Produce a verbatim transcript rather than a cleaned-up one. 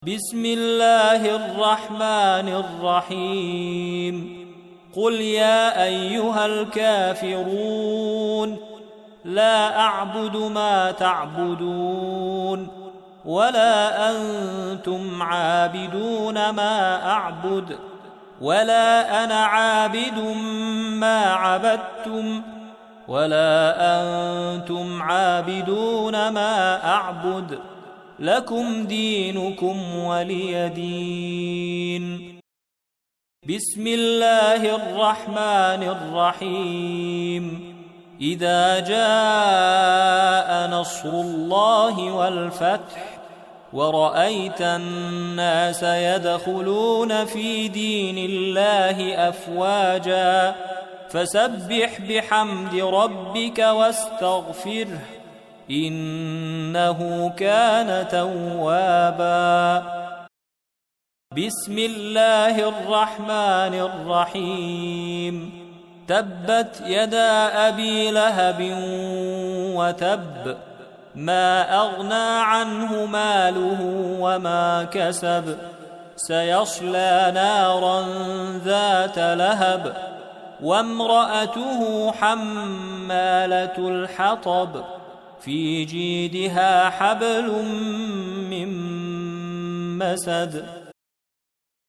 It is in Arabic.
بسم الله الرحمن الرحيم قل يا أيها الكافرون لا أعبد ما تعبدون ولا أنتم عابدون ما أعبد ولا أنا عابد ما عبدتم ولا أنتم عابدون ما أعبد لكم دينكم ولي دين. بسم الله الرحمن الرحيم إذا جاء نصر الله والفتح ورأيت الناس يدخلون في دين الله أفواجا فسبح بحمد ربك واستغفره إنه كان توابا. بسم الله الرحمن الرحيم تبت يدا أبي لهب وتب ما أغنى عنه ماله وما كسب سيصلى نارا ذات لهب وامرأته حمالة الحطب في جيدها حبل من مسد